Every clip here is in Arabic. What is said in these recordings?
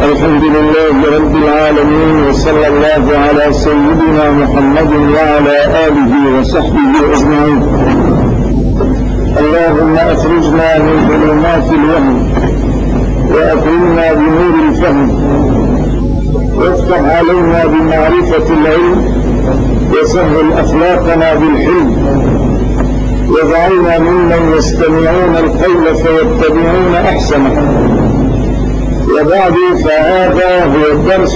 الحمد لله رب العالمين، وصلى الله على سيدنا محمد وعلى آله وصحبه أجمعين. اللهم أخرجنا من ظلمات الوهم وأكرمنا بنور الفهم، وافتح علينا بمعرفة العلم، وسهل أخلاقنا بالحلم، واجعلنا ممن يستمعون القول فيتبعون أحسنه. وبعد، فهذا هو الدرس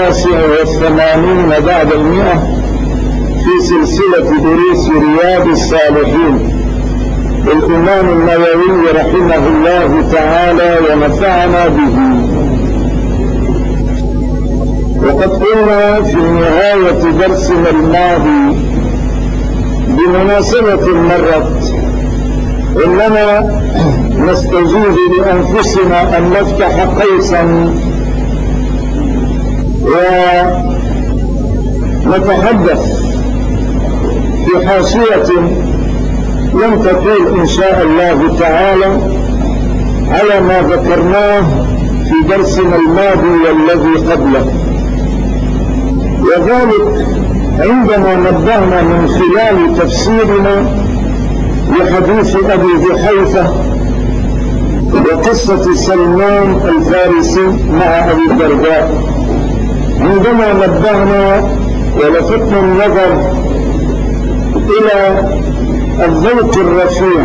89 بعد 100 في سلسلة دروس رياض الصالحين للإمام النووي رحمه الله تعالى ونفعنا به. وقد قلنا في نهاية درسنا الماضي بمناسبة مرت إننا نستجيب لأنفسنا أن نفتح قوسا ونتحدث في حاشية لم تطول إن شاء الله تعالى على ما ذكرناه في درسنا الماضي والذي قبله، وذلك عندما نبهنا من خلال تفسيرنا لحديث أبي جحيفة وقصة سلمان الفارسي مع أبي الدرداء، عندما نبهنا ولفتنا النظر إلى الذوق الرفيع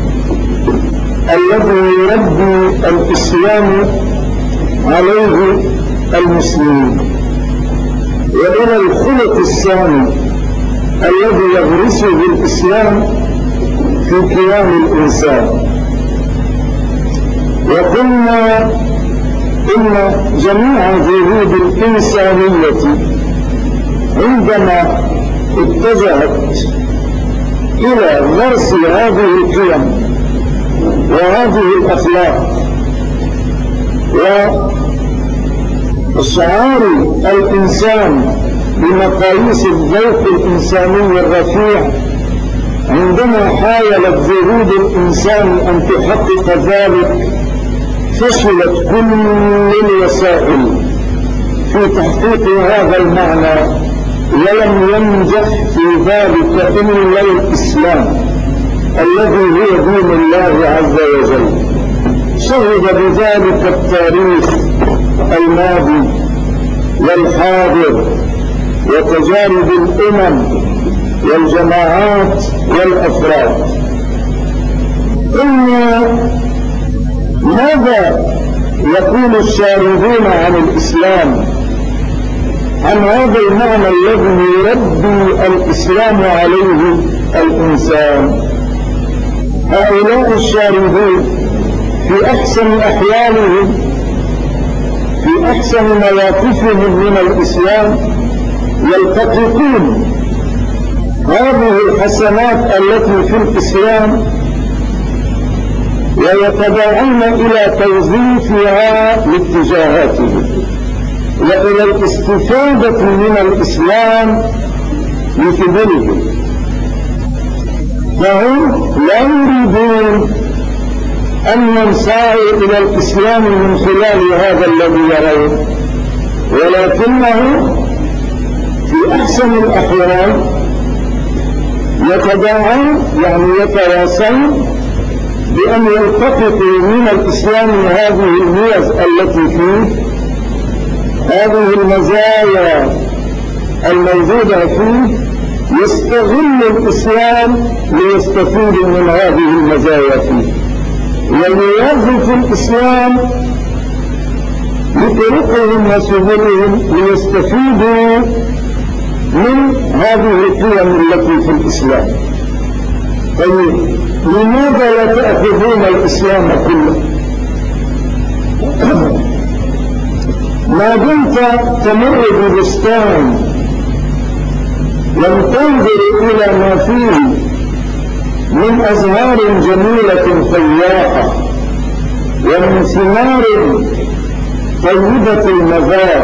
الذي يربي الإسلام عليه المسلمين، وإلى الخلق السامي الذي يغرسه الإسلام في كيان الإنسان. وقلنا إن جميع جهود الإنسانية عندما اتجهت إلى غرس هذه القيم وهذه الأخلاق وإشعار الإنسان بمقاييس الذوق الإنساني الرفيع، عندما حاولت جهود الإنسان أن تحقق ذلك فشلت كل الوسائل في تحقيق هذا المعنى، ولم ينجح في ذلك إلا الإسلام الذي هو دين الله عز وجل. شهد بذلك التاريخ الماضي والحاضر وتجارب الأمم والجماعات والأفراد. ماذا يقول الشارحون عن الإسلام، عن هذا المعنى الذي يربي الإسلام عليه الإنسان؟ هؤلاء الشارحون في أحسن أحوالهم، في أحسن مواقفهم من الإسلام، يلتقطون هذه الحسنات التي في الإسلام ويتبعون إلى توظيفها لاتجاهاتهم وإلى الاستفادة من الإسلام لكبرهم، فهم لا يريدون أن ينسعوا إلى الإسلام من خلال هذا الذي يرون، ولكنه في أحسن الأحوال يتداعون، يعني يتواصلون بأن يلتقطوا من الإسلام هذه الميز التي فيه، هذه المزايا الموجودة فيه، يستغل الإسلام ليستفيد من هذه المزايا فيه، ويوظف الإسلام بطرقهم وسبلهم ليستفيدوا من هذه القيم التي في الإسلام. طيب، لماذا لا تأخذون الإسلام كله؟ ما دمت تمر ببستان لم تنظر إلى ما فيه من أزهار جميلة فياحة ومن ثمار طيبة المذاق،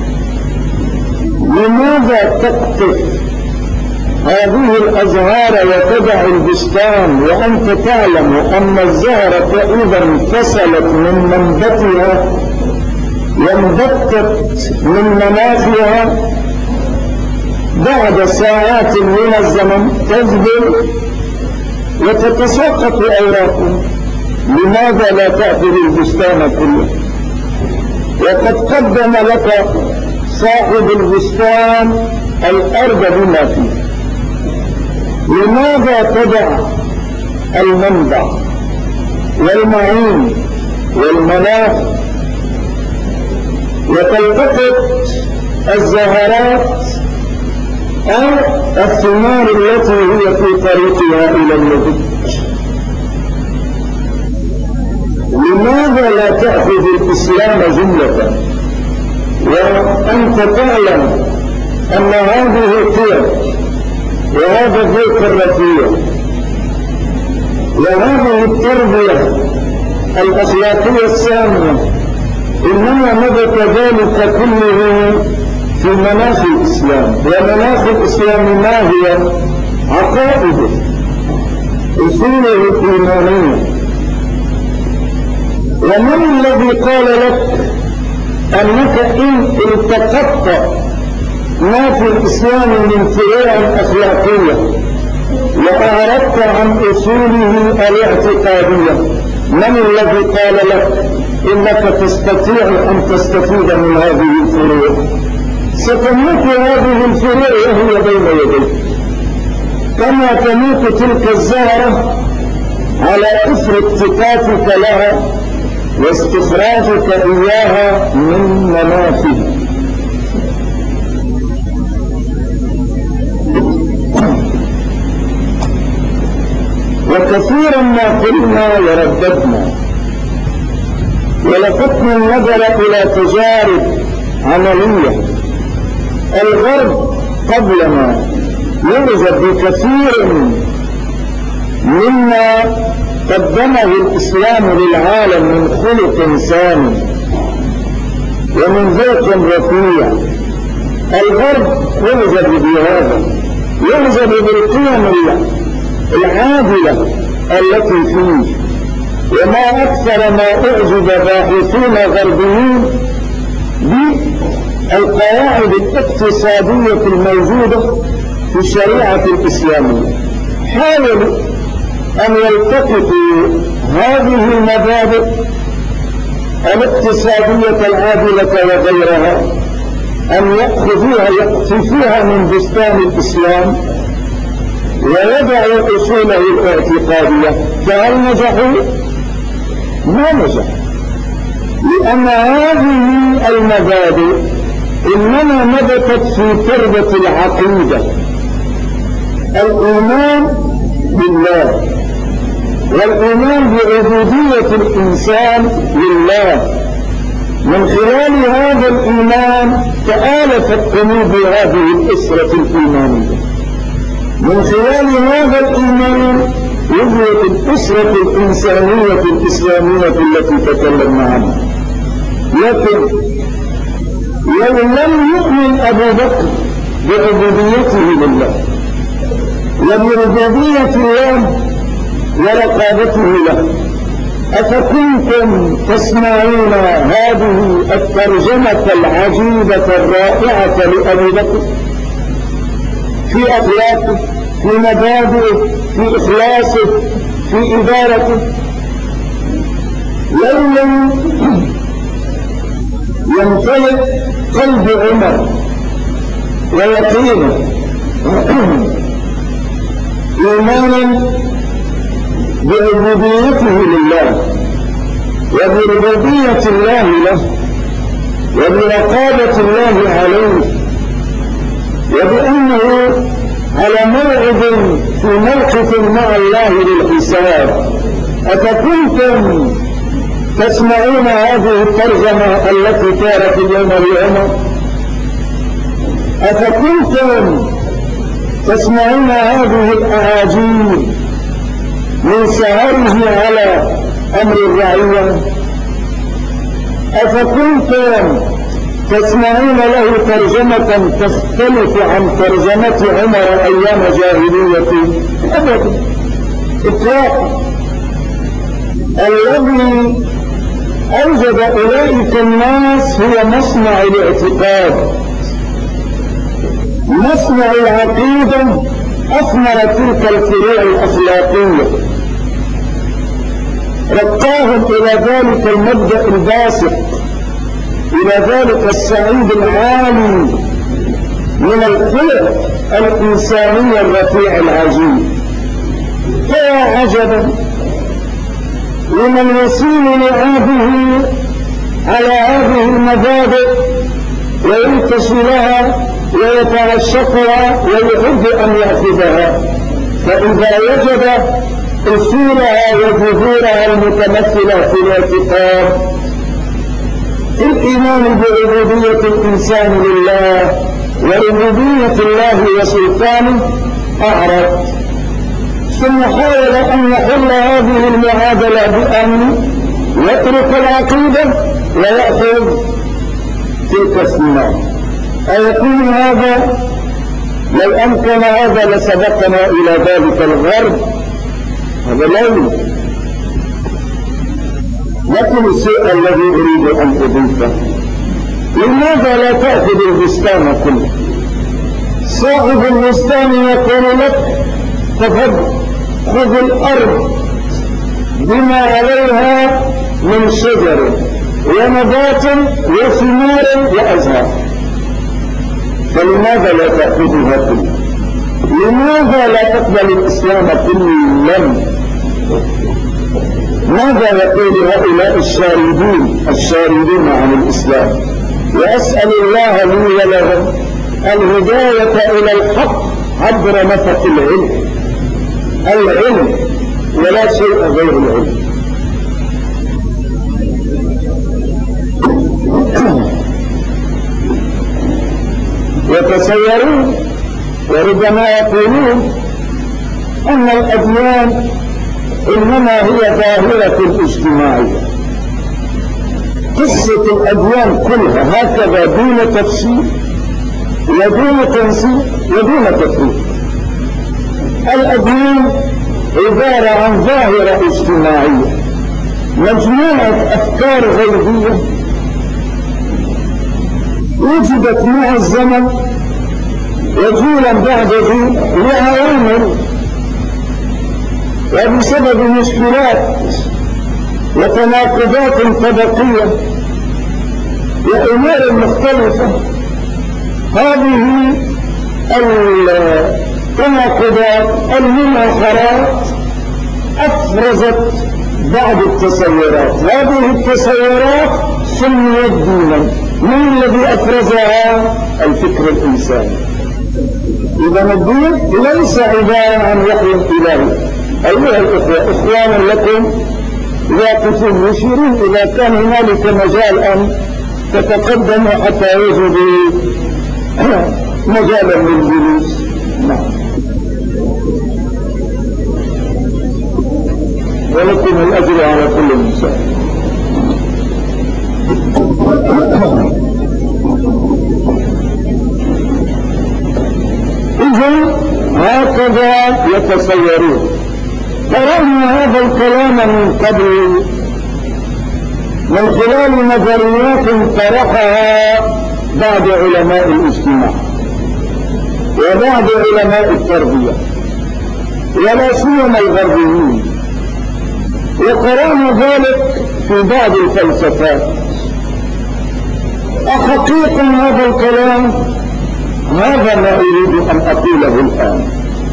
لماذا تقطف هذه الأزهار وتدع البستان وأنت تعلم أن الزهرة إذا انفصلت من منبتها وانبتت من مناخها بعد ساعات من الزمن تذبل وتتساقط أوراقها. لماذا لا تأخذ البستان كله؟ وقد قدم لك صاحب البستان الأرض بما فيه. لماذا تدع المنبع والمعين والمناخ وتلتقط الزهرات أو الثمار التي هي في طريقها إلى النضج؟ لماذا لا تأخذ الإسلام جملة وأنت تعلم أن هذه القيم وهذا الذوق الرفيع وهذه التربية الأخلاقية السامية إنما نبت ذلك كله في مناخ الإسلام؟ ومناخ الإسلام ما هي؟ عقائده، أصوله الإيمانية. ومن الذي قال لك أنك إن التقطت ما في الإسلام من فروع أخلاقية وأعرضت عن أصوله الاعتقادية، من الذي قال لك إنك تستطيع أن تستفيد من هذه الفروع؟ ستموت هذه الفروع وهي بين يديك، كما تموت تلك الزهرة على إثر اكتتافك لها واستخراجك إياها من مناخها. وكثيرا ما قلنا ورددنا ولفتنا النظر إلى تجارب عملية. الغرب قبلنا يوجد بكثير مما قدمه الإسلام للعالم من خلق سامي ومن ذوق رفيع. الغرب يوجد بهذا، يوجد بالقيم العادلة التي فيه. وما أكثر ما أعجب باحثون غربيين بالقواعد الاقتصادية الموجودة في الشريعة الإسلامية. حاولوا أن يلتقطوا هذه المبادئ الاقتصادية العادلة وغيرها، أن يأخذوها يقتفوها من بستان الإسلام ويضعوا أصوله الاعتقادية. فهل نجحوا؟ ما نجحوا، لأن هذه المبادئ إنما نبتت في تربة العقيدة، الإيمان بالله والإيمان بعبودية الإنسان لله. من خلال هذا الإيمان تآلفت قلوب هذه الأسرة الإيمانية. من خلال هذا الإيمان وجدت الأسرة الإنسانية الإسلامية التي تكلمنا عنها. لكن لو لم يؤمن أبو بكر بعبوديته لله وبربوبية الله ورقابته له، أفكنتم تسمعون هذه الترجمة العجيبة الرائعة لأبي بكر في أخلاقه، في مبادئه، في إخلاصه، في إدارته؟ لو لم يمتلئ قلب عمر ويقينا إيمانا بعبوديته لله وبربوبية الله له وبرقابة الله عليه وبأنه على موعد في موقف مع الله للحساب، أفكنتم تسمعون هذه الترجمة التي كانت اليوم لعمر؟ أفكنتم تسمعون هذه الأعاجيب من سهره على أمر الرعية؟ أفكنتم تسمعون له ترجمة تختلف عن ترجمة عمر أيام جاهلية؟ أبدا، إطلاقا. الذي أوجد أولئك الناس هو مصنع الاعتقاد، مصنع العقيدة، أثمر تلك الفروع الأخلاقية، رقاهم إلى ذلك المبدأ الباسط، إلى ذلك السعيد العالي من الخلق الإنساني الرفيع العجيب. فيا عجبا لمن يسير لعابه على هذه المبادئ وينتشي لها ويتعشقها ويحب أن يأخذها، فإذا وجد أصولها وجذورها المتمثلة في الاعتقاد، في الإيمان بعبودية الإنسان لله وربوبية الله وسلطانه، أعرض، ثم حاول أن يحل هذه المعادلة بأن يترك العقيدة ويأخذ تلك الثمار. أيكون هذا؟ لو أمكن هذا لسبقنا إلى ذلك الغرب، هذا لا يمكن. لكن الشيء الذي أريد أن أضيفه، لماذا لا تأخذ البستان كله؟ صاحب البستان يقول لك تفضل خذ الأرض بما عليها من شجر ونبات وثمار وأزهار، فلماذا لا تأخذها كلها؟ لماذا لا تقبل الإسلام كلا؟ ماذا يقول هؤلاء الشاردون عن الإسلام؟ وأسأل الله لي ولهم الهداية إلى الحق عبر نفق العلم ولا شيء غير العلم. يتصورون وربما يقولون أن الأديان إنما هي ظاهرة اجتماعية. قصة الأديان كلها هكذا دون تفصيل ودون تنسيق ودون تفريق. الأديان عبارة عن ظاهرة اجتماعية، مجموعة أفكار غيبية وجدت مع الزمن وجيلا بعد جيل لأوامر، وبسبب مشكلات وتناقضات طبقية وأمور مختلفة، هذه التناقضات المناخرات أفرزت بعض التصورات. هذه التصورات سميت دينا. من الذي أفرزها؟ الفكر الإنساني. إذا الدين ليس عبارة عن وحي إلهي. أيها الأخوة، إخوانا لكم واقفون يشيرون إذا كان هنالك مجال أن تتقدموا حتى يجدوا مجالا للجلوس. ولكم الأجر على كل إنسان. إذن هكذا يتصورون. قرأنا هذا الكلام من قبل من خلال نظريات طرحها بعض علماء الاجتماع وبعض علماء التربية ولا سيما الغربيين، وقرأنا ذلك في بعض الفلسفات. أحقيق هذا الكلام؟ هذا ما أريد أن أقوله الآن.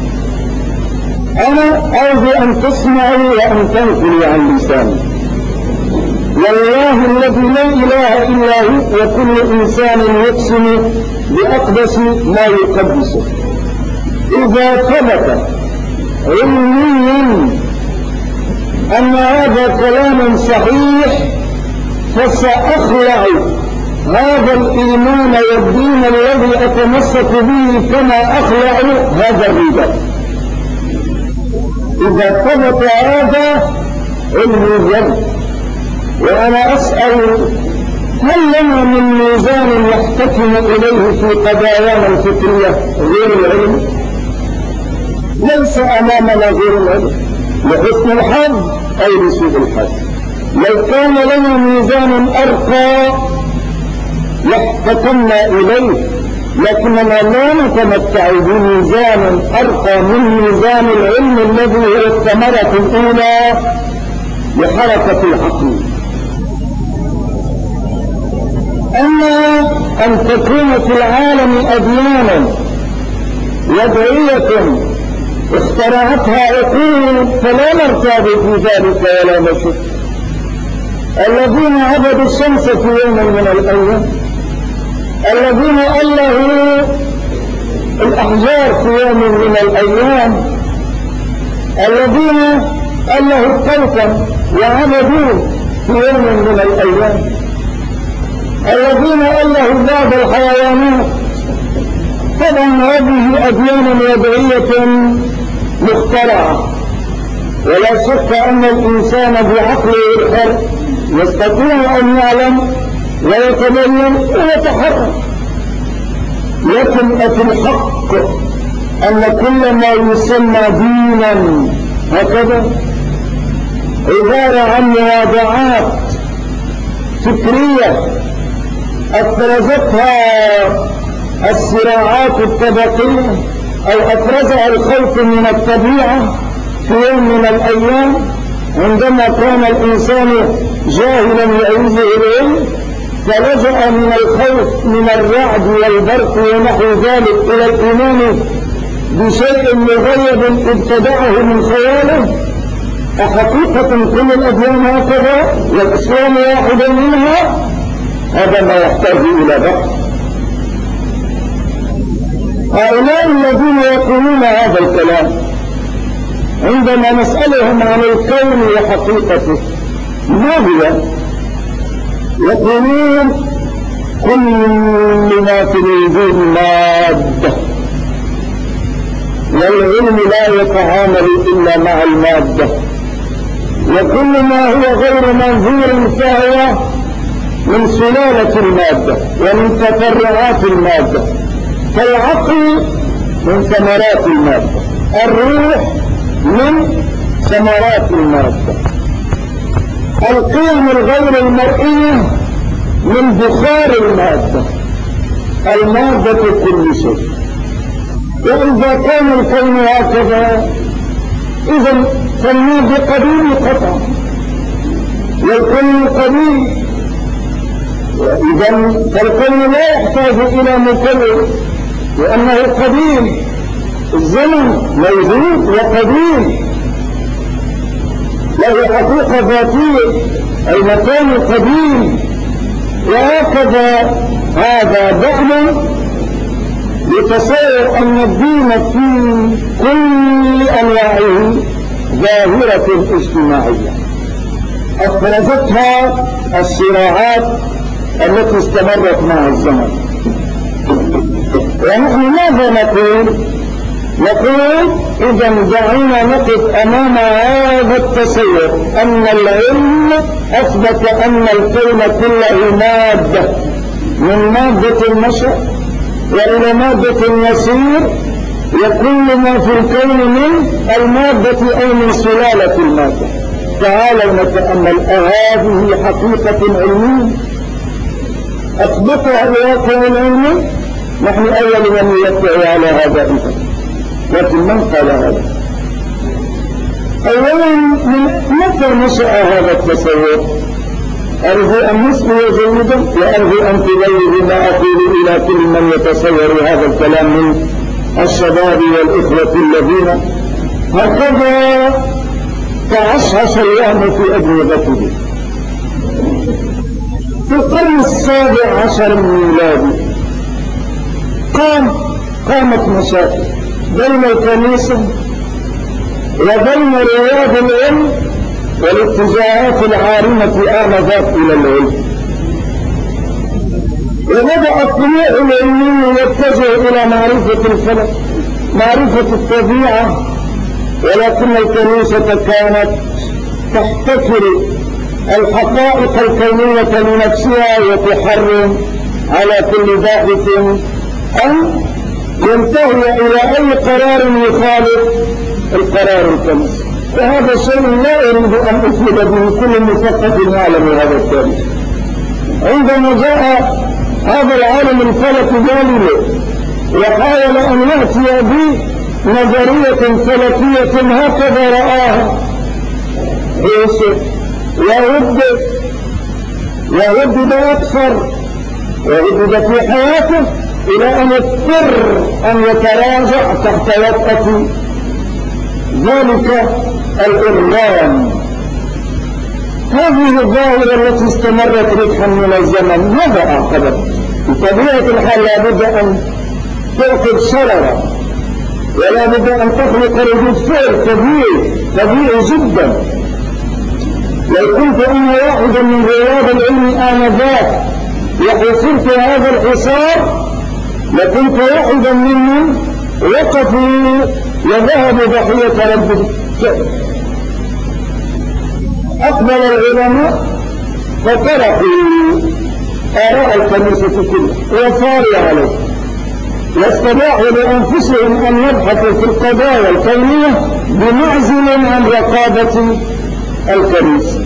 أنا أرجو أن تسمعوا وأن تنقلوا عن لساني. والله الذي لا إله إلا هو، وكل إنسان يقسم بأقدس ما يقدسه. إذا ثبت علميا أن هذا كلام صحيح فسأخلع هذا الإيمان والدين الذي أتمسك به كما أخلع هذا الرداء. إذا ثبت هذا علميا. وأنا أسأل هل لنا من ميزان نحتكم إليه في قضايانا الفكرية غير العلم؟ ليس أمامنا غير العلم، لحسن الحظ أو لسوء الحظ. لو كان لنا ميزان أرقى لاحتكمنا إليه، لكننا لا نتمتع بميزان أرقى من ميزان العلم الذي هو الثمرة الأولى لحركة العقل. أما أن تكون في العالم أديانا وضعية اخترعتها عقول فلا نرتاب في ذلك ولا نشك. الذين عبدوا الشمس في يوم من الأيام، الذين ألهوا الأحجار في يوم من الأيام، الذين ألهوا الكوكب وعبدوه في يوم من الأيام، الذين ألهوا بعض الحيوانات. طبعا هذه أديان وضعية مخترعة، ولا شك أن الإنسان بعقله الحر يستطيع أن يعلم ويتبين ويتحرك. لكن في الحق أن كل ما يسمى دينا هكذا عبارة عن مواضعات فكرية أفرزتها الصراعات الطبقية أو أفرزها الخوف من الطبيعة في يوم من الأيام، عندما كان الإنسان جاهلا يعوزه العلم فلجأ من الخوف من الرعد والبرق ونحو ذلك إلى الإيمان بشيء مغيب ابتدعه من خياله. أحقيقة كل الأديان هكذا والإسلام واحد منها؟ هذا ما يحتاج إلى بحث. هؤلاء الذين يقولون هذا الكلام عندما نسألهم عن الكون وحقيقته ما هي؟ يقولون كل ما في الوجود مادة، والعلم لا يتعامل إلا مع المادة، وكل ما هو غير منظور فهو من سلالة المادة ومن تفرعات المادة. فالعقل من ثمرات المادة، الروح من ثمرات المادة، القيم الغير المرئية من بخار المادة، المادة كل شيء. وإذا كان الكون هكذا إذن فالمادة قديم قطعا، والكون قديم، إذن فالكون لا يحتاج إلى مكون لأنه قديم. الزمن موجود وقديم له حقيقة ذاتية، المكان قديم. وهكذا هذا دعم لتصور أن الدين في كل أنواعه ظاهرة اجتماعية أفرزتها الصراعات التي استمرت مع الزمن. ونحن ماذا نقول؟ إذا دعونا نقف أمام هذا التصور أن العلم أثبت أن الكون كله مادة، من مادة النشأ وإلى مادة يسير، وكل ما في الكون من المادة أو من سلالة المادة. تعالوا نتأمل هذه حقيقة علمية أثبتها الواقع العلمي. نحن أول من يدعي على هذا إذن، لكن من قال هذا؟ أولا متى نشأ هذا التصور؟ أرجو أن نسأل جيدا، وأرجو أن تبين ما أقول إلى كل من يتصور هذا الكلام من الشباب والإخوة الذين هكذا تعشعش الوهم في أدمغته. في القرن 17 الميلادي قامت مشاكل بين الكنيسة وبين رواد العلم والاتجاهات العارمة آنذاك إلى العلم، وبدأ الطموح العلمي يتجه إلى معرفة الفلك، معرفة الطبيعة، ولكن الكنيسة كانت تحتكر الحقائق الكونية لنفسها وتحرم على كل باحث أن ينتهي إلى أي قرار يخالف القرار الكنسي. وهذا شيء لا أريد أن أفيد به كل مثقف يعلم هذا التاريخ. عندما جاء هذا العالم الفلكي غاليليو وحاول أن يأتي بنظرية فلكية هكذا رآها ويهدد أكثر ويهدد في حياته إلى أن يضطر أن يتراجع تحت وطأة ذلك الإرغام. هذه الظاهرة التي استمرت ربحا من الزمن ماذا أعقبت؟ بطبيعة الحال لا بد أن تأخذ شررا ولا بد أن تخلق ردود فعل طبيعي جدا. لو كنت أنا واحدا من رواد العلم آنذاك وحصرت هذا الحصار لكنت واحدا منهم وقفوا وذهبوا ضحية رب الشأن. أقبل العلماء فطرحوا آراء الكنيسة كلها وصاروا عليه واستطاعوا لأنفسهم أن يبحثوا في القضايا الكونية بمعزل عن رقابة الكنيسة.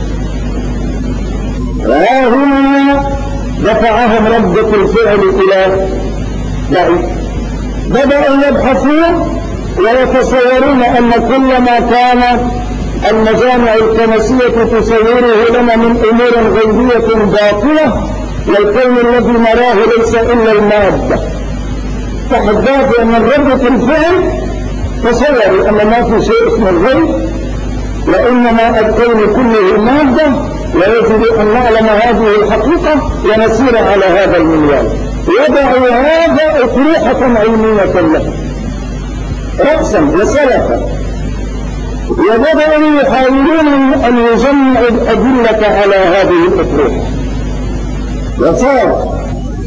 وها هنا دفعهم ردة الفعل إلى بعيد. بدأوا يبحثون ويتصورون أن كل ما كان المجامع الكنسية تصوره لنا من أمور غيبية باطلة والكون الذي نراه ليس إلا المادة. تحدثوا أن ردة الفعل تصوروا أن ما في شيء اسمه الغيب وإنما الكون كله مادة ويجب أن نعلم هذه الحقيقة ونسير على هذا المنوال. وضعوا هذا أطروحة علمية له رأسا وسلفا وبدأوا يحاولون أن يجمعوا الأدلة على هذه الأطروحة وصار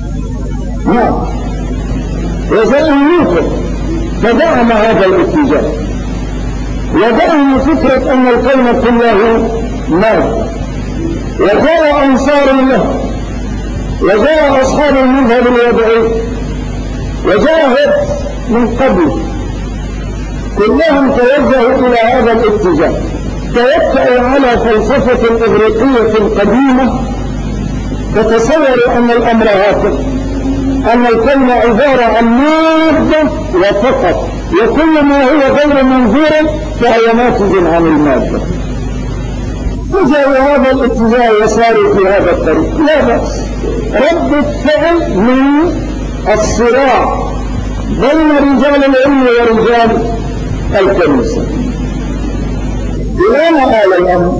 وجاء نيوتن فدعم هذا الاتجاه ودعم فكرة أن الكون كله مادة وجاء أنصار له وجاء أصحاب المذهب الوضعي وجاء هبس من قبل كلهم توجهوا إلى هذا الاتجاه. توكلوا على فلسفة إغريقية قديمة فتصوروا أن الأمر هكذا أن الكون عبارة عن مادة وفقط وكل ما هو غير منظور فهو ناتج عن المادة. فجاءوا هذا الاتجاه وصاروا في هذا الطريق لا بأس. ردة فعل من الصراع بين رجال العلم ورجال الكنيسة. إلى ما آل الأمر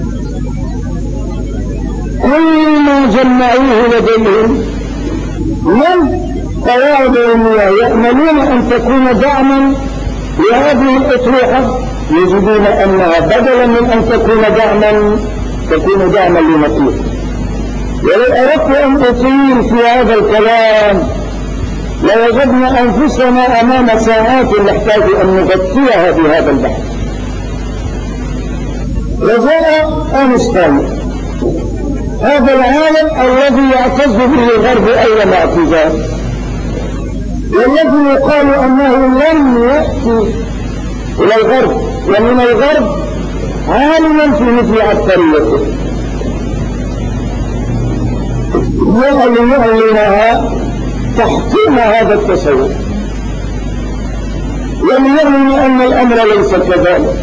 كل ما جمعوه لديهم من قواعد علمية يأملون أن تكون دعما لهذه الأطروحة يجدون أنها بدلا من أن تكون دعما لنقيض. ولو أردت أن أطيل في هذا الكلام لوجدنا أنفسنا أمام ساعات نحتاج أن نغطيها بهذا البحث. وجاء أينشتاين هذا العالم الذي يعتز به الغرب أيما اعتزاز والذي يقال أنه لم يأتي إلى الغرب ومن الغرب عالما في مثل عبقريته يعلنها تحكيم هذا التصور وليعلن أن الأمر ليس كذلك.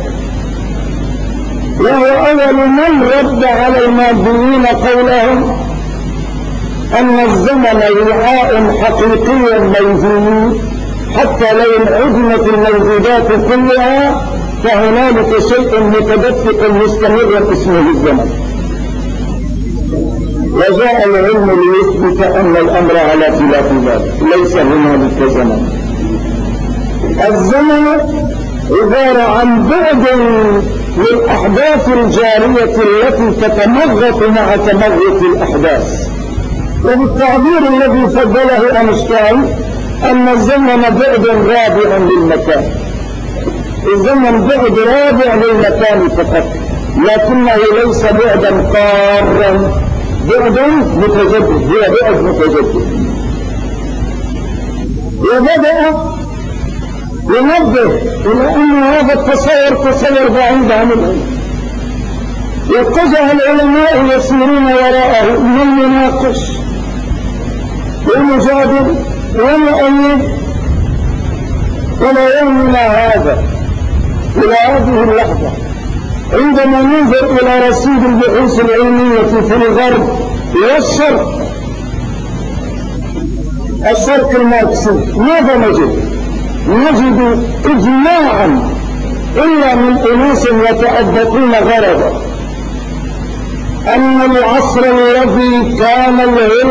وهو أول من رد على الماديين قولهم أن الزمن وعاء حقيقي موجود حتى لو انعدمت الموجودات كلها فهنالك شيء متدفق مستمر اسمه الزمن. وجاء العلم ليثبت أن الأمر على خلاف ذلك ليس هنالك زمن. الزمن عبارة عن بعد للأحداث الجارية التي تتمغط مع تمغط الأحداث. وبالتعبير الذي فضله أينشتاين أن الزمن بعد رابع للمكان. الزمن بعد رابع للمكان فقط لكنه ليس بعدا قارا بعد متجدد هو بعد متجدد. وبدأ ينبه إلى أن هذا التصور تصور بعيد عن العلم. واتجه العلماء يسيرون وراءه من يناقش ومجادل ومؤيد إلى يومنا هذا، إلى هذه اللحظة، عندما ننظر إلى رصيد البحوث العلمية في الغرب والشرق الماركسي، ماذا نجد؟ نجد إجماعا إلا من أناس يتأبطون غرضا أن العصر الذي كان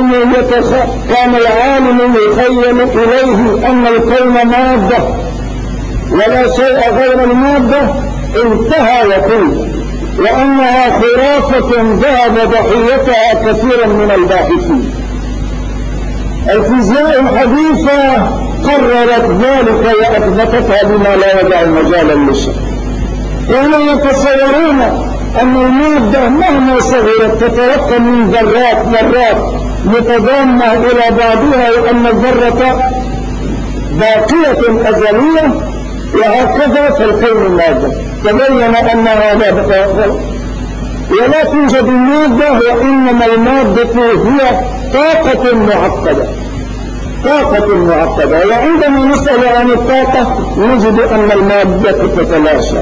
العالم يخيل إليه أن الكون مادة ولا شيء غير المادة انتهى يقول، وأنها خرافة ذهب ضحيتها كثيرا من الباحثين. الفيزياء الحديثة قررت ذلك وأثبتتها بما لا يدع مجالا للشك. كانوا يتصورون أن المادة مهما صغرت تترقى من ذرات متضامة إلى بعضها، وأن الذرة باقية أزلية، وهكذا فالكون المادة. تبين أن هذا غلط، ولا توجد المادة، وإنما المادة هي طاقة معقدة. وعندما نسأل عن الطاقة نجد أن المادة تتلاشى.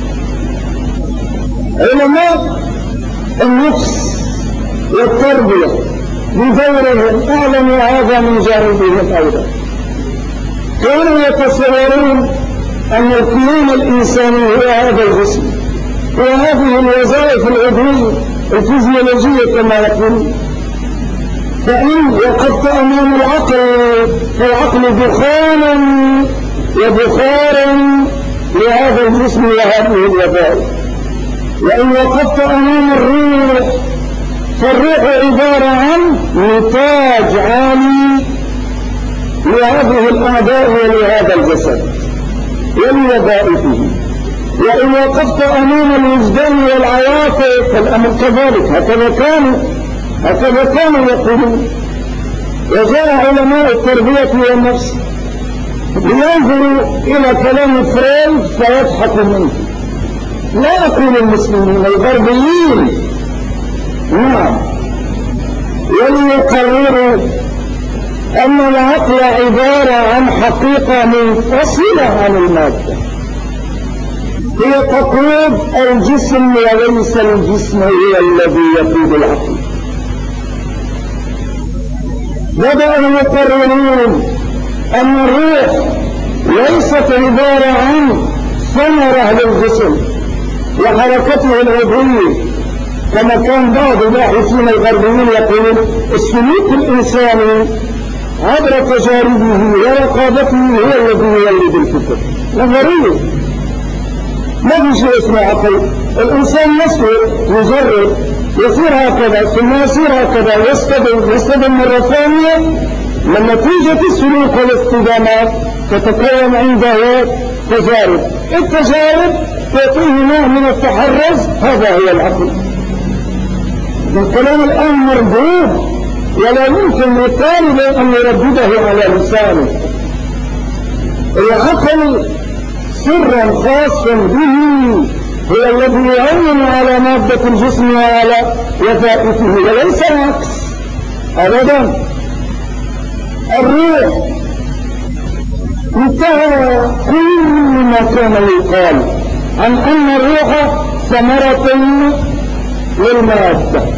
علماء النفس والتربية بدورهم أعلموا هذا من جانبهم أيضا. كانوا يتصورون أن الكيان الإنساني هو هذا الجسم وهذه الوظائف العضوية الفيزيولوجية كما يقولون، فإن وقفت أمام العقل فالعقل بخارا لهذا الجسم وهذه الوظائف، وإن وقفت أمام الروح فالروح عبارة عن نتاج عالي لهذه الأعضاء ولهذا الجسد ولوظائفه. وإن وقفت أمام الوجدان والعواطف فالأمر كذلك، هكذا كانوا يقولون. وجاء علماء التربية والنفس لينظروا إلى كلام فرويد فيضحكوا منه. لا أقول المسلمين، الغربيين، نعم، وليقرروا أن العقل عبارة عن حقيقة منفصلة عن المادة، هي تقود الجسم وليس الجسم هو الذي يقود العقل. بدأوا يقررون أن الروح ليست عبارة عن ثمرة للجسم وحركته العضوية، كما كان بعض الباحثين الغربيين يقولون السلوك الإنساني عبر تجاربه ورقابته هو الذي يولد الفكر. نظرية، ما في شيء اسمه عقل. الإنسان نفسه يجرب يصير هكذا ثم يصير هكذا يصطدم مرة ثانية، من نتيجة السلوك والاصطدامات تتكون عنده تجارب. التجارب تعطيه نوع من التحرز، هذا هو العقل. الكلام الآن مردود ولا يمكن للطالب أن يردده على لسانه. العقل سرا خاصا به هو الذي يعين على مادة الجسم وعلى وظائفه وليس العكس أبدا. الروح انتهى كل ما كان يقال عن أن الروح ثمرة للمادة.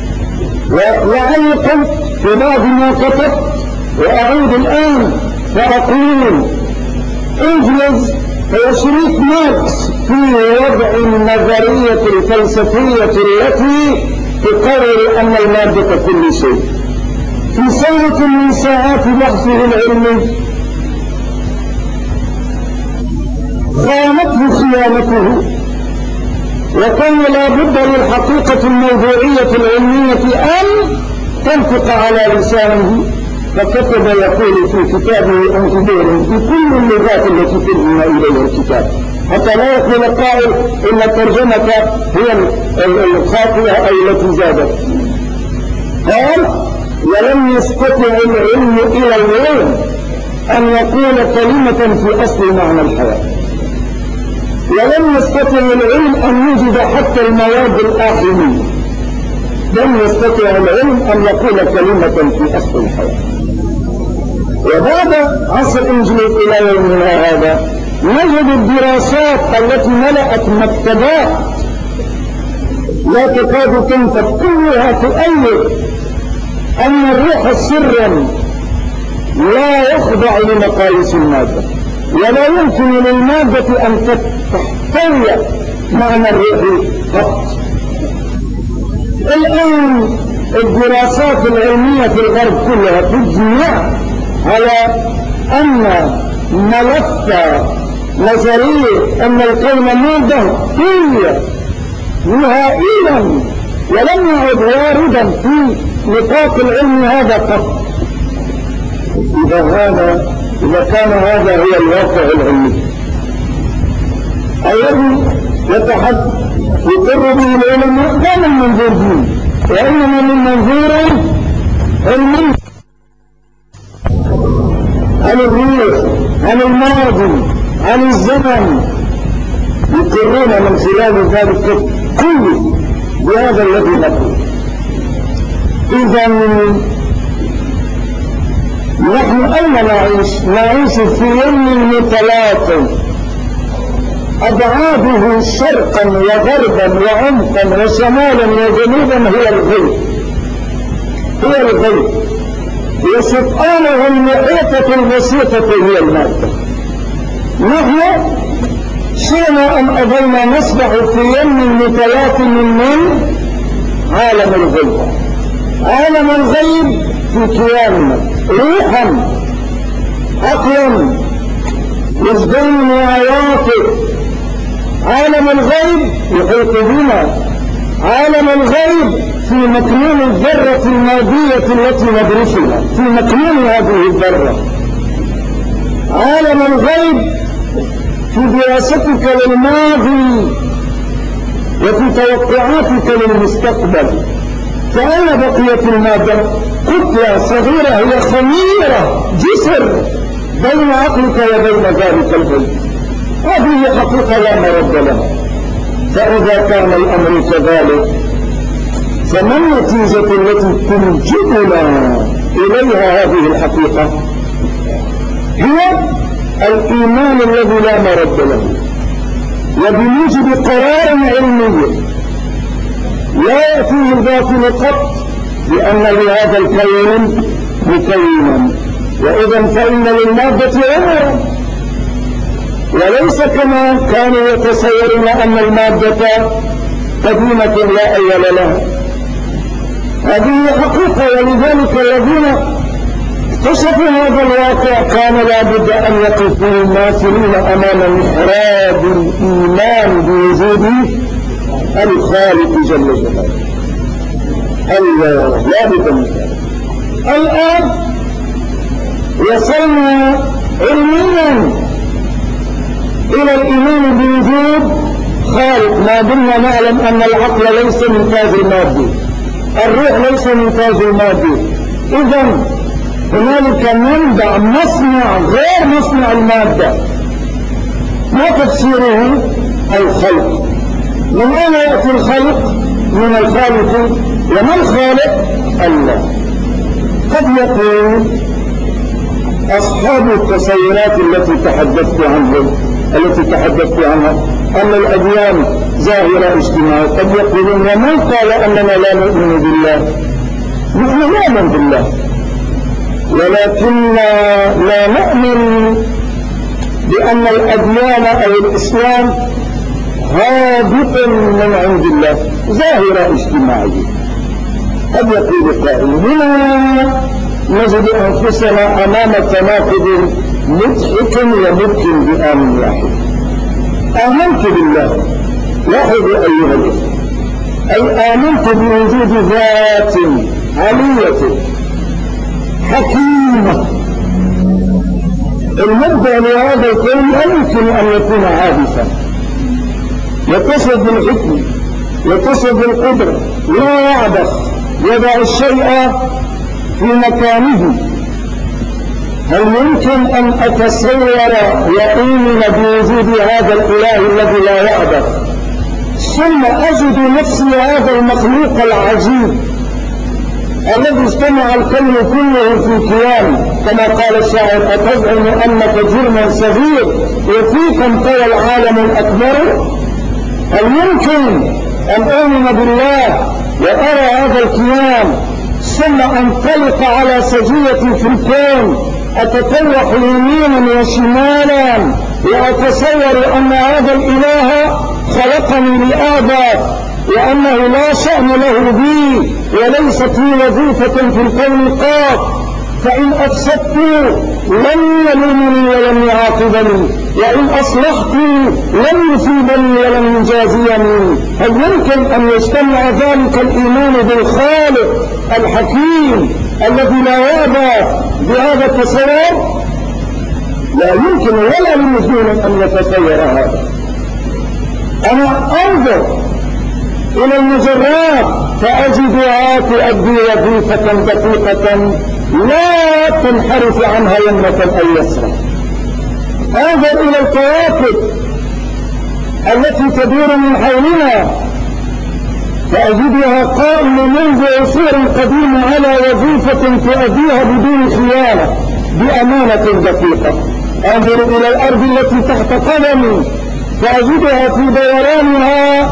وعلقا في بعض ما كتبت وأعود الآن فأقول انجلز وشريك ماركس في وضع النظرية الفلسفية التي تقرر أن المادة كل شيء. في ساعة من ساعات بحثه العلمي خانته خيانته، وكان لا بد للحقيقة الموضوعية العلمية أن تنطق على لسانه، فكتب يقول في كتابه انظر في كل اللغات التي ترجم إليها الكتاب، حتى لا يقول القائل إن الترجمة هي الخاطئة أو التي زادت. قال ولم يستطع العلم إلى اليوم أن يقول كلمة في أصل معنى الحياة، ولم يستطع العلم أن يجد حتى المواد الآخرية، لم يستطع العلم أن يقول كلمة في أصل الحياة. وبعد عصر إنجليز إلى يومنا هذا نجد الدراسات التي ملأت مكتبات لا تكاد تنفذ كلها تؤيد أن الروح سرا لا يخضع لمقاييس المادة، ولا يمكن للمادة أن تحتوي معنى الروح فقط. الآن الدراسات العلمية في الغرب كلها تجمع على أن ملف نظرية أن الكون مادة هي نهائيا ولم يعد واردا في نطاق العلم هذا قط. إذا كان هذا هو الواقع العلمي الذي يقر به العلماء لا من منظور دين وإنما من منظور علمي عن الروح، عن الماضي، عن الزمن، يقرون من خلال ذلك كله بهذا الذي نقول. إذا نحن أين نعيش؟ نعيش في يوم متلاطم أبعاده شرقا وغربا وعمقا وشمالا وجنوبا هو الغيب وسطانه المحيطة البسيطة هي المادة. نحن شئنا أم أبينا نصبح في يوم متلاطم من عالم الغيب. عالم الغيب في كياننا روحا عقلا وجدان وعواطف. عالم الغيب يحيط بنا. عالم الغيب في مكنون الذرة المادية التي ندرسها، في مكنون هذه الذرة. عالم الغيب في دراستك للماضي وفي توقعاتك للمستقبل. فأين بقية المادة؟ كتلة صغيرة هي خميرة جسر بين عقلك وبين ذلك الغيب. هذه حقيقة لا مرد لها. فإذا كان الأمر كذلك فما النتيجة التي تنجبنا إليها هذه الحقيقة؟ هي الإيمان الذي لا مرد له، وبموجب قرار علمي لا يأتيه الباطل قط بأن لهذا الكون مكونا. وإذا فإن للمادة عمرا، وليس كما كانوا يتصورون أن المادة قديمة لا أول لها. هذه حقيقة، ولذلك الذين اكتشفوا هذا الواقع كان لابد أن يقفوا ماثلين أمام محراب الإيمان بوجود الخالق جل جلاله. الله لابد من ذلك. الآن وصلنا علميا إلى الإيمان بوجود خالق، ما دمنا نعلم أن العقل ليس منتاج المادي، الروح ليس منتاج المادي. إذن هنالك منبع مصنع غير مصنع المادة. ما تفسيره؟ الخلق. من أين يأتي الخلق؟ من الخالق. وما الخالق؟ الله. قد يقول أصحاب التصورات التي تحدثت عنها أن الأديان ظاهرة اجتماعية. قد يقولون ومن قال أننا لا نؤمن بالله؟ نحن نؤمن بالله، ولكن لا نؤمن بأن الأديان أو الإسلام هابط من عند الله، ظاهرة اجتماعية. قد يقول قائل هنا نجد أنفسنا أمام تناقض مضحك ومبكٍ بآن واحد. آمنت بالله، لاحظوا أيها الأخوة، أي آمنت بوجود ذات علية حكيمة. المبدأ لهذا الكون لا يمكن أن يكون عابثا، يتصف بالحكمة، يتصف بالقدرة، لا يعبث، يضع الشيء في مكانه. هل يمكن أن أتصور وأؤمن بوجود هذا الإله الذي لا يعبد ثم أجد نفسي هذا المخلوق العجيب الذي اجتمع الكون كله في كيان كما قال الشاعر أتزعم أنك جرم صغير وفيك انطوى العالم الأكبر؟ هل يمكن أن أؤمن بالله وأرى هذا الكيان ثم أنطلق على سجية في الكون أتطوح يمينا وشمالا وأتصور أن هذا الإله خلقني لأعبد وأنه لا شأن له بي وليست لي وظيفة في الكون قط، فإن أفسدت لن يلومني ولن يعاقبني وإن أصلحت لن يصيبني ولن يجازيني؟ هل يمكن أن يجتمع ذلك الإيمان بالخالق الحكيم الذي لا يأبى بهذا التصور؟ لا يمكن ولا يمكن أن يتصور هذا. أنا أنظر إلى المجرات فأجدها تؤدي وظيفة دقيقة لا تنحرف عنها يمنة أو يسرى. أنظر إلى الكواكب التي تدور من حولنا فأجدها قائمة منذ عصور قديمة على وظيفة تؤديها بدون خيانة بأمانة دقيقة. أنظر إلى الأرض التي تحت قدمي فأجدها في دورانها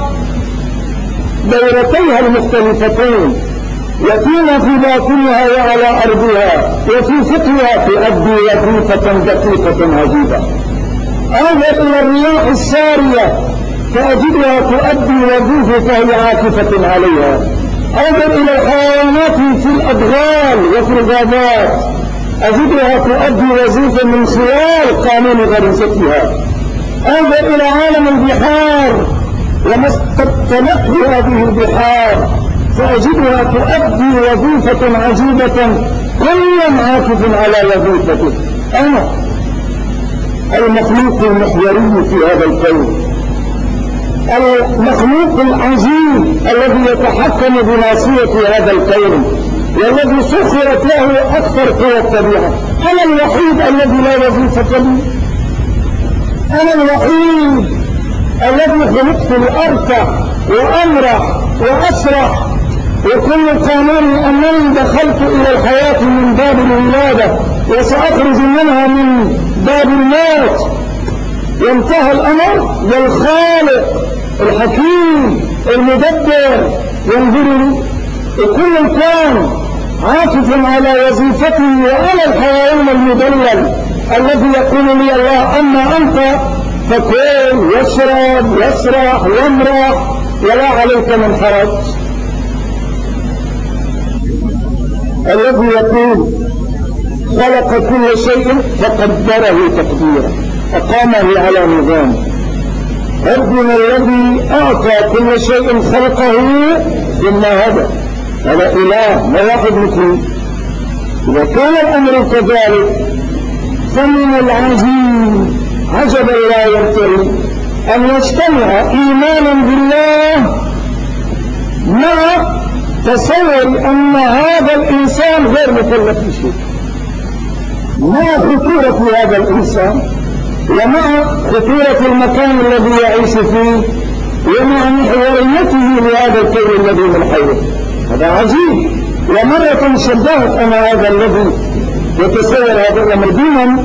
دورتيها المختلفتين يتيم في باطنها وعلى أرضها وفي فقهها تؤدي وظيفة دقيقة عجيبة. أنظر إلى الرياح السارية فأجدها تؤدي وظيفة فهي عاكفة عليها. أنظر إلى الحيوانات في الأدغال وفي الغابات أجدها تؤدي وظيفة من خلال قانون غريزتها. أنظر إلى عالم البحار وما استبطنت هذه البحار فأجدها تؤدي وظيفة عجيبة كل عاكف على وظيفته. أنا المخلوق المحوري في هذا الكون، المخلوق العجيب الذي يتحكم بناصية هذا الكون والذي سخرت له أكثر قوى الطبيعة. أنا الوحيد الذي لا وظيفة لي، أنا الوحيد الذي خلقت لأرتاح وأمرح وأسرح وكل قانون أنني دخلت إلى الحياة من باب الولادة وسأخرج منها من باب الموت. وانتهى الأمر للخالق الحكيم المدبر ينظر وكل الكون عاكف على وظيفته وأنا الحيوان المدلل الذي يقول لي الله أما أنت فكل يشرب يسرح يمرح ولا عليك من حرج. الذي يقول خلق كل شيء فقدره تقديرا أقامه على نظام. ربنا الذي أعطى كل شيء خلقه ثم هذا إله ما واحد مثله. إذا كان الأمر كذلك فمن العجيب عجبا لا ينتهي أن يجتمع إيمانا بالله مع تصور أن هذا الإنسان غير مكلف بشيء، مع خطورة هذا الإنسان ومع خطورة المكان الذي يعيش فيه ومع محوريته لهذا الكون الذي من حوله. هذا عجيب. ومرة شبهت أنا هذا الذي يتصور هذا الأمر دينا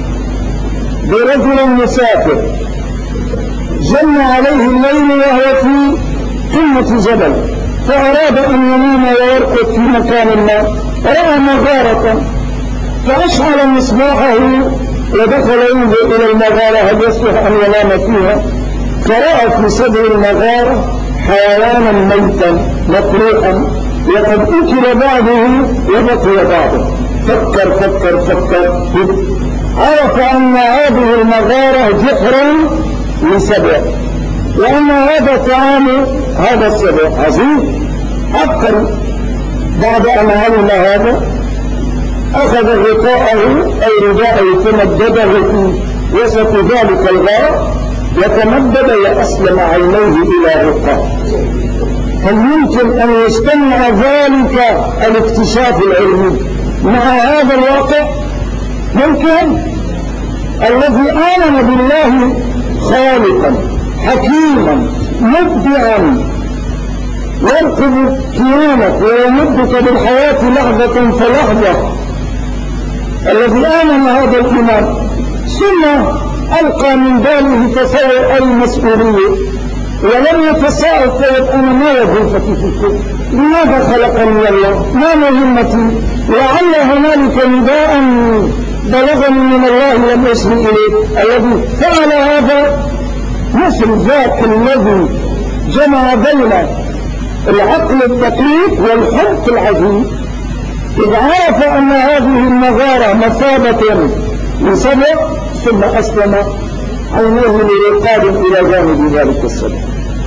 برجل مسافر جن عليه الليل وهو في قمة جبل فأراد أن ينام ويرقد في مكان ما، رأى مغارة فأشعل مصباحه ودخل ينظر إلى المغارة هل يصلح أن ينام فيها، فرأى في صدر المغارة حيوانا ميتا مطروحا وقد أكل بعضه وبقي بعضه. فكر عرف أن هذه المغارة جحر لسبع وأن هذا طعام هذا السبع عظيم. أكثر بعد أن علم هذا أخذ غطاءه أي رداءه تمدده في وسط ذلك الغار وتمدد وأسلم عينيه إلى غطاء. هل يمكن أن يجتمع ذلك الاكتشاف العلمي مع هذا الواقع؟ ممكن الذي آمن بالله خالقا حكيما مبدعا يرقب كيانك ويمدك بالحياة لحظة فلحظة، الذي آمن هذا الإيمان ثم ألقى من باله تصور المسؤولية ولم يتساءل طيب أنا ما وظيفتي في الكون؟ لماذا خلقني الله؟ ما مهمتي؟ لعل هنالك نداء بلغني من الله لم أصل إليه. الذي فعل هذا مثل ذاك الذي جمع بين العقل الدقيق والحب العظيم، إذ عرف أن هذه المغارة مثابة لسبب ثم أسلم عينيه لإيقاد إلى جانب ذلك السبب.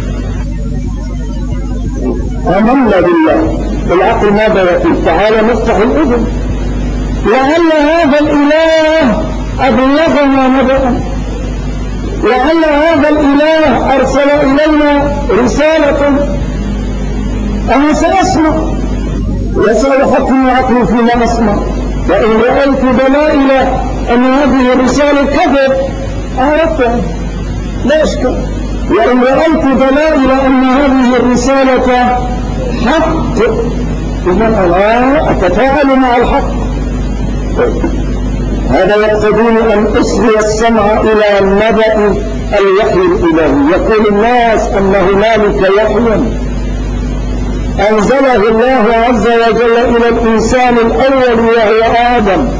آمنا بالله بالعقل ماذا يقول؟ تعالى نفتح الأذن، لعل هذا الإله أبلغنا نبأ، لعل هذا الإله أرسل إلينا رسالة، أنا سأسمع وسأحكم عقلي فيما أسمع، وإن رأيت دلائل أن هذه الرسالة كذب أعرفها لا أشكر، وإن رأيت دلائل أن هذه الرسالة حق إذن أنا أتفاعل مع الحق. هذا يقتضيني أن أسري السمع إلى نبأ الوحي الإلهي. يقول الناس أن هنالك وحي أنزله الله عز وجل إلى الإنسان الأول وهو آدم،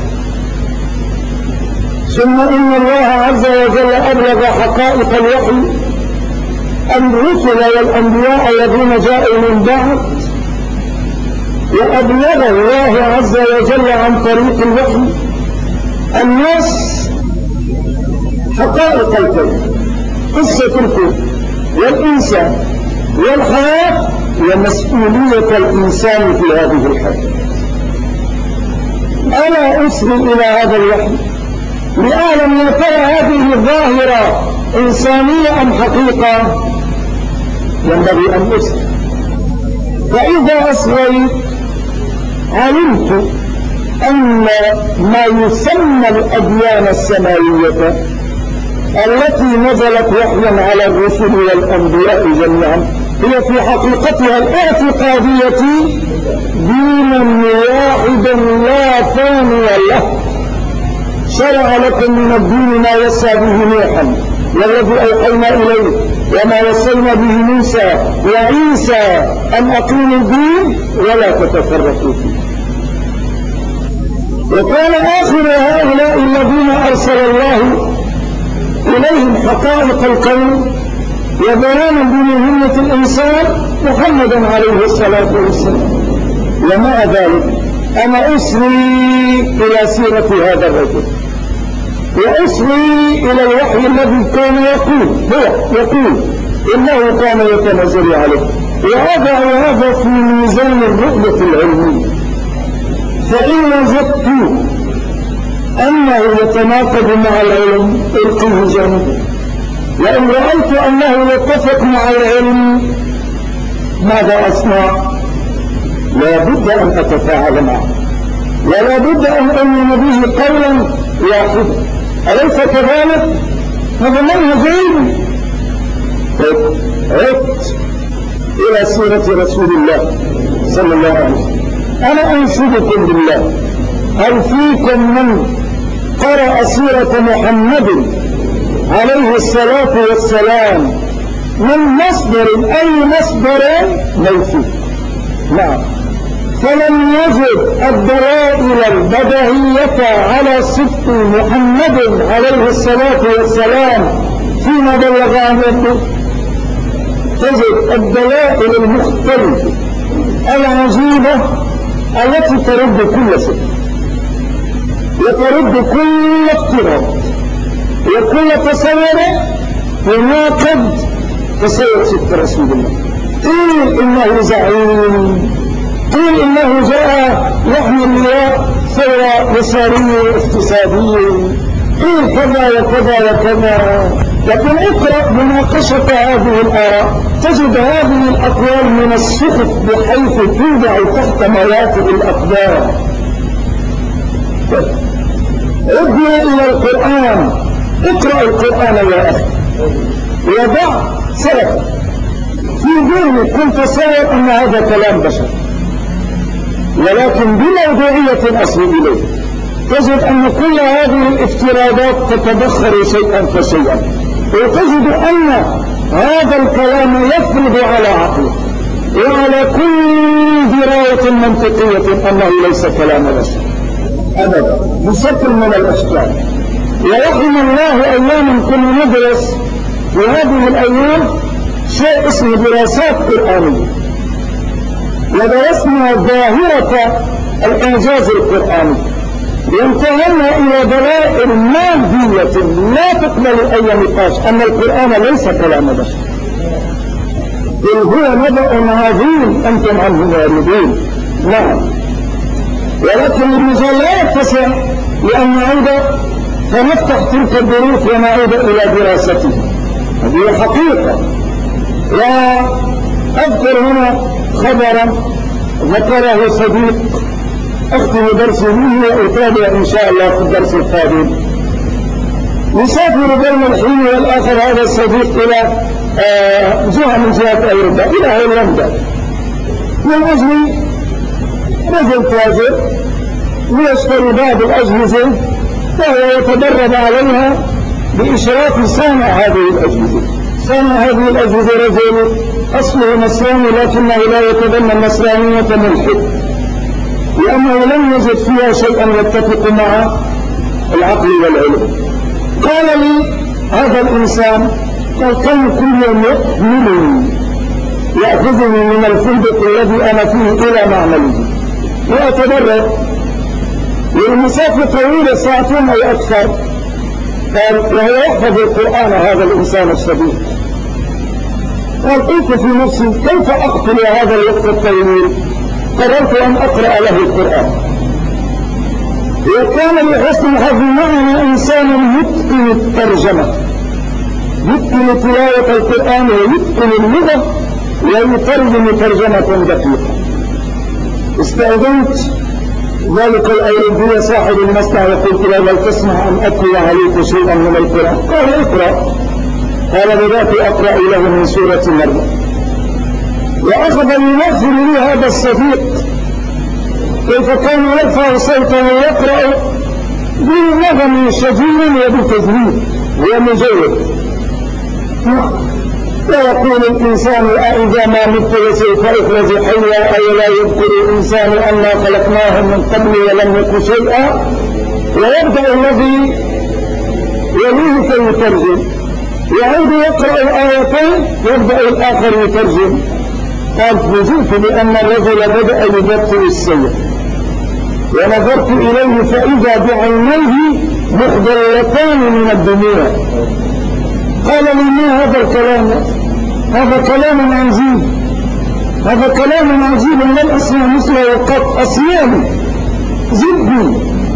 ثم إن الله عز وجل أبلغ حقائق الوحي الرسل والأنبياء الذين جاءوا من بعد، وأبلغ الله عز وجل عن طريق الوحي الناس حقائق الكون، قصة الكون والإنسان والحياة ومسؤولية الإنسان في هذه الحياة. أنا أسري إلى هذا الوحي لأعلم يا ترى هذه ظاهرة إنسانية أم حقيقة؟ ينبغي أن أسري. فإذا أصغيت علمت أن ما يسمى الأديان السماوية التي نزلت وحيا على الرسل والأنبياء جميعا هي في حقيقتها الاعتقادية دينا واحدا لا ثاني له. شرع لكم من الدين ما وصى به نوحا والذي أوحينا إليه وما وصينا به موسى وعيسى أن أقيموا الدين ولا تتفرقوا فيه. وكان آخر هؤلاء الذين أرسل الله إليهم حقائق الكون وبيانا بمهمة الإنسان محمدا عليه الصلاة والسلام. ومع ذلك أنا أسري إلى سيرة هذا الرجل وأسري إلى الوحي الذي كان يقول إنه كان يتنزل عليه، وهذا في ميزان الرؤية العلمية. فإن وجدت أنه يتناقض مع العلم ألقيه جانبا، وإن رأيت أنه يتفق مع العلم ماذا أصنع؟ لا بد أن أتفاعل معه ولا بد أن أؤمن به قولا واحدا، أليس كذلك؟ هذا منهج علمي. عدت إلى سيرة رسول الله صلى الله عليه وسلم. أنا أنشدكم بالله، هل فيكم من قرأ سيرة محمد عليه الصلاة والسلام من مصدر أي مصدر موثوق؟ نعم. فلم يجد الدلائل البديهية على صدق محمد عليه الصلاة والسلام فيما بلغ عنه، تجد الدلائل المختلفة العجيبة التي ترد كل صدق وترد كل افتراض وكل تصور يناقض تصور صدق رسول الله. قيل إنه زعيم، قيل إنه جاء يحمي الرياء ثورة يسارية اقتصادية، قيل كذا وكذا وكذا. لكن اقرأ مناقشة هذه الآراء تجد هذه الأقوال من السخف بحيث توضع تحت مراتب الأقدار. عدنا إلى القرآن، اقرأ القرآن يا أخي، وضع سلف في ذهنك كنت تصور أن هذا كلام بشر، ولكن بموضوعية أصل إليه تجد أن كل هذه الافتراضات تتبخر شيئا فشيئا، وتجد أن هذا الكلام يفرض على عقله وعلى كل دراية منطقية أنه ليس كلام بشر أبدا بشكل من الأشكال. ورحم الله أياما كنا ندرس في هذه الأيام شيء اسمه دراسات قرآنية، ودرسنا ظاهرة الإعجاز القرآني، وانتهينا إلى دلائل مادية لا تقبل أي نقاش أن القرآن ليس كلام بشر، بل هو نبأ عظيم أنتم عنه معرضون. نعم، ولكن المجال لا يتسع لأن نعود فنفتح تلك الدروس ونعود إلى دراسته، هذه حقيقة. وأذكر هنا خبرا ذكره صديق أختم درسه به وأتابع إن شاء الله في الدرس القادم. يسافر بين الحين والآخر هذا الصديق إلى جهة من جهات أوروبا، إلى هولندا، من أجل رجل تاجر ليشتري بعض الأجهزة وهو يتدرب عليها بإشراف صانع هذه الأجهزة. صانع هذه الأجهزة رجل أصله نصراني لكنه لا يتبنى النصرانية ملحد، لأنه لم يجد فيها شيئا يتفق مع العقل والعلم. قال لي هذا الإنسان كان كل يوم يحملني يأخذني من الفندق الذي أنا فيه إلى معمله وأتدرب، والمسافة طويلة ساعتين أو أكثر. قال وهو يحفظ القرآن هذا الإنسان الصديق. قال قلت في نفسي كيف أقتل هذا الوقت الطويل؟ قررت أن أقرأ له القرآن. وكان لحسن الحظ معنا إنسان يتقن الترجمة، يتقن تلاوة القرآن ويتقن اللغة ويترجم ترجمة دقيقة. استأذنت ذلك الأيروبي صاحب المصنع وقلت له هل تسمح أن أتلو عليك شيئا من القرآن؟ قال اقرأ. قال بدأت أقرأ له من سورة مريم، وأخذ يمثل لي هذا الصديق كيف كان يرفع صوته ويقرأ بنغم شديد وبتجويد ومجود، ويقول الإنسان أإذا ما مت وسوف أخرج حيا أي لا يذكر الإنسان أنا خلقناه من قبل ولم يك شيئا. ويبدأ الذي يليه فيترجم، يعود يقرأ الآيتين يبدأ الآخر يترجم. قال فوجئت بأن الرجل بدأ يبطل السير، ونظرت إليه فإذا بعينيه مخضرتان من الدموع. قال لي ما هذا الكلام؟ هذا كلام عجيب، هذا كلام عجيب لم أسمع مثله قط. أصيام جدا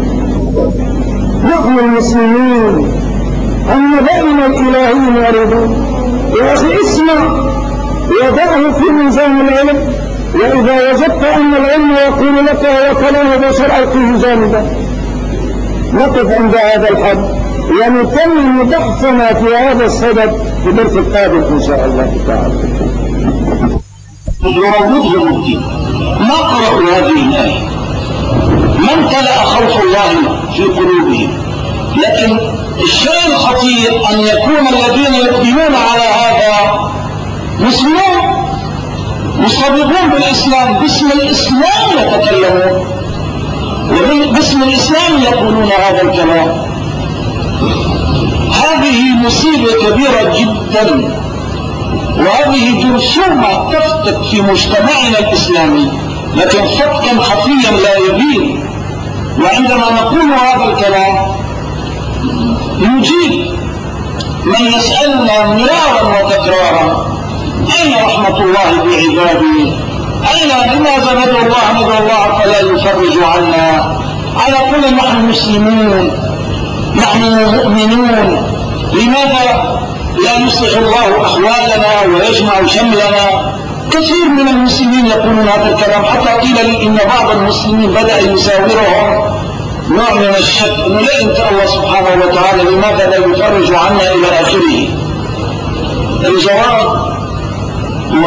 نحن المسلمين أن بين الإلهي معرضون. يا أخي اسمع وضعه في ميزان العلم، وإذا وجدت أن العلم يقول لك هو كلام بشر ألقيه جانبا. نقف عند هذا الحد ونكمل بحثنا في هذا الصدد في الدرس القادم إن شاء الله تعالى. يروضهم الدين. ما قرأوا هذه الآية؟ من امتلأ خوف الله في قلوبهم. لكن الشيء الخطير أن يكون الذين يقدمون على هذا مسلمون مصدقون بالإسلام، باسم الإسلام يتكلمون وباسم الإسلام يقولون هذا الكلام. هذه مصيبة كبيرة جدا، وهذه جرثومة تفتك في مجتمعنا الإسلامي، لكن فتكا خفيا لا يبين. وعندما نقول هذا الكلام نجيب من يسألنا مرارا وتكرارا أين رحمة الله بعباده؟ أين لماذا ندعو الله فلا يفرج عنا؟ على كل نحن مسلمون، نحن مؤمنون، لماذا لا يصلح الله أحوالنا ويجمع شملنا؟ كثير من المسلمين يقولون هذا الكلام، حتى قيل لي إن بعض المسلمين بدأ يساورهم نوع من الشك انه لا انت الله سبحانه وتعالى لماذا لا يفرج عنا الى اخره؟ الجواب هو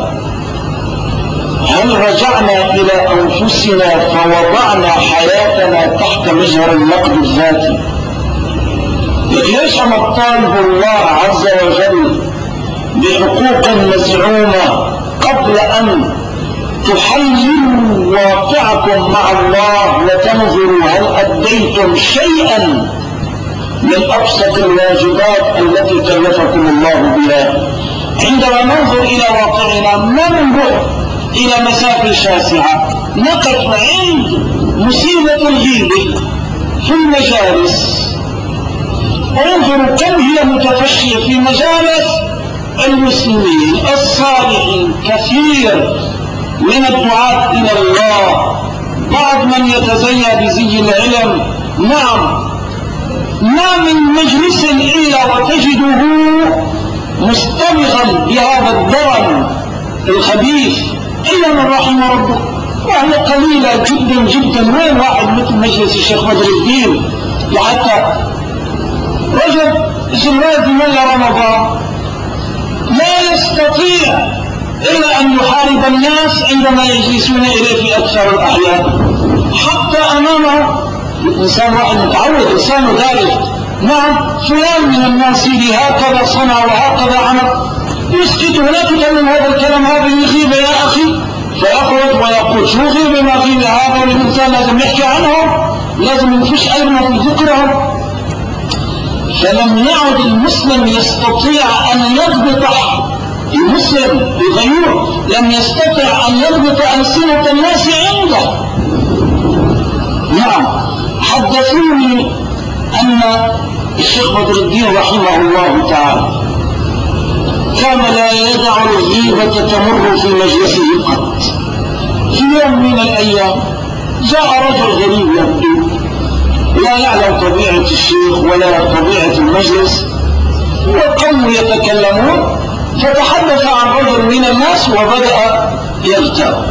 هل رجعنا الى انفسنا فوضعنا حياتنا تحت مجهر النقد الذاتي؟ ليش انا طالب الله عز وجل بحقوق مزعومه قبل ان تحللوا واقعكم مع الله وتنظروا هل أديتم شيئا من أبسط الواجبات التي كلفكم الله بها؟ عندما ننظر إلى واقعنا ننظر إلى مسافة شاسعة، نقف عند مصيبة الغيبة في المجالس، انظروا كم هي متفشية في مجالس المسلمين الصالحين. كثير من الدعاة إلى الله، بعض من يتزيى بزي العلم، نعم، ما من مجلس إلا وتجده مستمغا بهذا الدرن الخبيث إلا من رحم ربه، وهي قليلة جدا جدا. وين واحد مثل مجلس الشيخ بدر الدين وحتى رجل زماد من رمضان لا يستطيع إلا أن يحارب الناس عندما يجلسون إليه في أكثر الأحيان، حتى أمامه الإنسان واحد متعود، إنسان ذلك، نعم فلان من الناس هكذا صنع وهكذا عمل، يسكت ولا تكلم هذا الكلام، هذه غيبة يا أخي، فيخرج ويقول شو غيبة ما غيبة، هذا الإنسان لازم يحكي عنهم، لازم نفش قلبنا في ذكرهم. فلم يعد المسلم يستطيع أن يضبط، المسلم الغيور لم يستطع أن يضبط ألسنة الناس عنده. نعم، حدثوني أن الشيخ بدر الدين رحمه الله تعالى كان لا يدع الغيبة تمر في مجلسه قط. في يوم من الأيام جاء رجل غريب يبدو لا يعلم طبيعة الشيخ ولا طبيعة المجلس، والقوم يتكلمون، فتحدث عن رجل من الناس وبدأ يغتاب.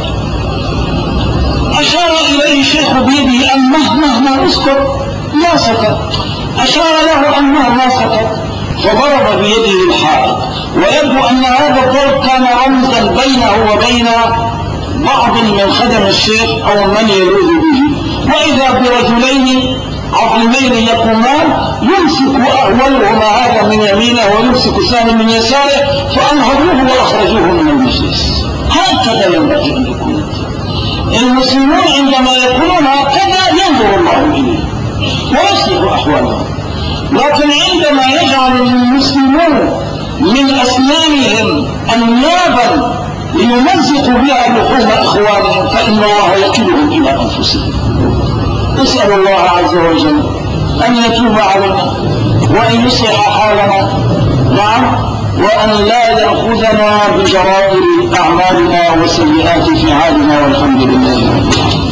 أشار إليه الشيخ بيده أن مهما اسكت، لا سكت. أشار له أن مهما سكت، فضرب بيده الحائط، ويبدو أن هذا الضرب كان رمزا بينه وبين بعض من خدم الشيخ أو من يلوذ به. وإذا برجلين عظيمين يقومان، يمسك أولهما هذا من يمينه ويمسك الثاني من يساره، فأنهضوه وأخرجوه من المجلس. هكذا ينبغي أن يكون المسلمون، عندما يكونون هكذا ينظر الله إليه ويصلح أحوالهم. لكن عندما يجعل المسلمون من أسنانهم أنيابا ليمزقوا بها لحوم إخوانهم، فإن الله يكلهم إلى أنفسهم. نسأل الله عز وجل أن يتوب علينا وأن يصلح حالنا، نعم، وأن لا يأخذنا بجرائر أعمالنا وسيئات فعالنا، والحمد لله رب العالمين.